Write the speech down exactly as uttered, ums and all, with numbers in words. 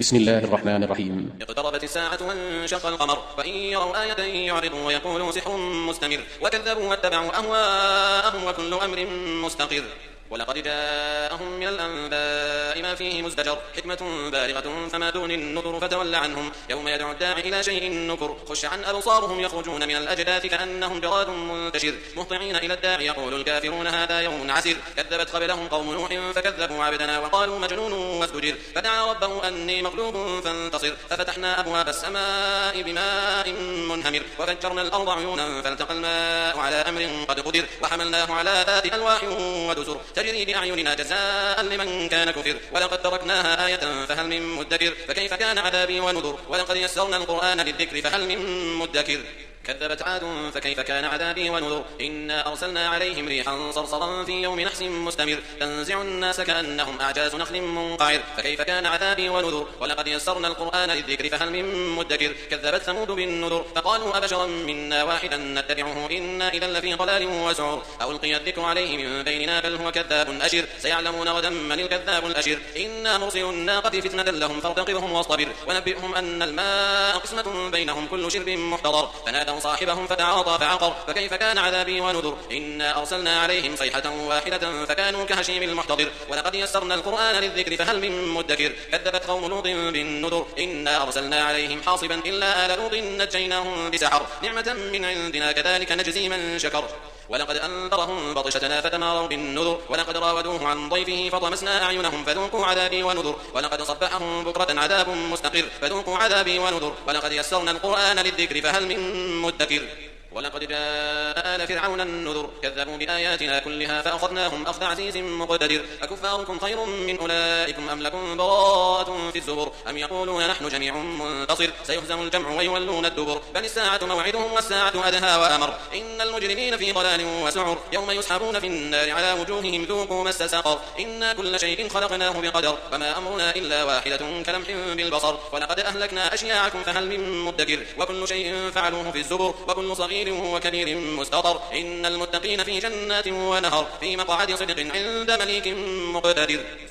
بسم الله الرحمن الرحيم. اقتربت الساعة وانشق القمر وإن يروا آية يعرضوا ويقولوا سحر مستمر وكذبوا واتبعوا أهواءهم وكل أمر مستقر. ولقد جاءهم من الأنباء ما فيه مزدجر حكمة بالغة فما دون النذر فتول عنهم يوم يدعو الداعي إلى شيء نكر خش عن أبصارهم يخرجون من الأجداث كأنهم جراد منتشر مهطعين إلى الداعي يقول الكافرون هذا يوم عسير كذبت قبلهم قوم نوح فكذبوا عبدنا وقالوا مجنون وازدجر فدعا ربه أني مغلوب فانتصر ففتحنا أبواب السماء بماء منهمر وفجرنا الأرض عيونا فالتقى الماء على أمر قد قدر وحملناه على ذات ألواح ودسر تجري بأعيننا جزاء لمن كان كفر ولقد تركناها آية فهل من مدكر فكيف كان عذابي ونذر ولقد يسرنا القرآن للذكر فهل من مدكر. كذبت عاد فكيف كان عذابي ونذر إنا أرسلنا عليهم ريحا صرصرا في يوم نحس مستمر تنزع الناس كأنهم أعجاز نخل منقعر فكيف كان عذابي ونذر ولقد يسرنا القرآن للذكر فهل من مدكر. كذبت ثمود بالنذر فقالوا أبشرا منا واحدا نتبعه إنا إذا لفي ضلال وسعر ألقي الذكر عليه من بيننا بل هو كذاب أشر سيعلمون غدا من الكذاب الأشر إنا مرسل الناقة فتنة لهم فارتقبهم واصطبر ونبئهم أن الماء قسمة بينهم كل شرب محتضر فنادوا صاحبهم فتعاطى فعقر فكيف كان عذابي ونذر إنا أرسلنا عليهم صيحة واحدة فكانوا كهشيم المحتضر ولقد يسرنا القرآن للذكر فهل من مدكر. كذبت قوم لوط بالنذر إنا أرسلنا عليهم حاصبا إلا آل لوط نجيناهم بسحر نعمة من عندنا كذلك نجزي من شكر. ولقد أنذرهم بطشتنا فتماروا بالنذر ولقد راودوه عن ضيفه فطمسنا أعينهم فذوقوا عذابي ونذر ولقد صبحهم بكرة عذاب مستقر فذوقوا عذابي ونذر ولقد يسرنا القرآن للذكر فهل من مدكر. ولقد جاء آل فرعون النذر كذبوا بآياتنا كلها فأخذناهم أخذ عزيز مقتدر. أكفاركم خير من أولئكم أم لكم براءة في الزبر أم يقولون نحن جميع منتصر سيهزم الجمع ويولون الدبر بل الساعة موعدهم والساعة أدهى وأمر إن المجرمين في ضلال وسعر يوم يسحبون في النار على وجوههم ذوقوا مس سقر إنا كل شيء خلقناه بقدر وما أمرنا إلا واحدة كلمح بالبصر ولقد أهلكنا أشياعكم فهل من مدكر وكل شيء فعلوه في الزبر وكل صغير وكبير مستطر إن المتقين في جنات ونهر في مقعد صدق عند مليك مقتدر.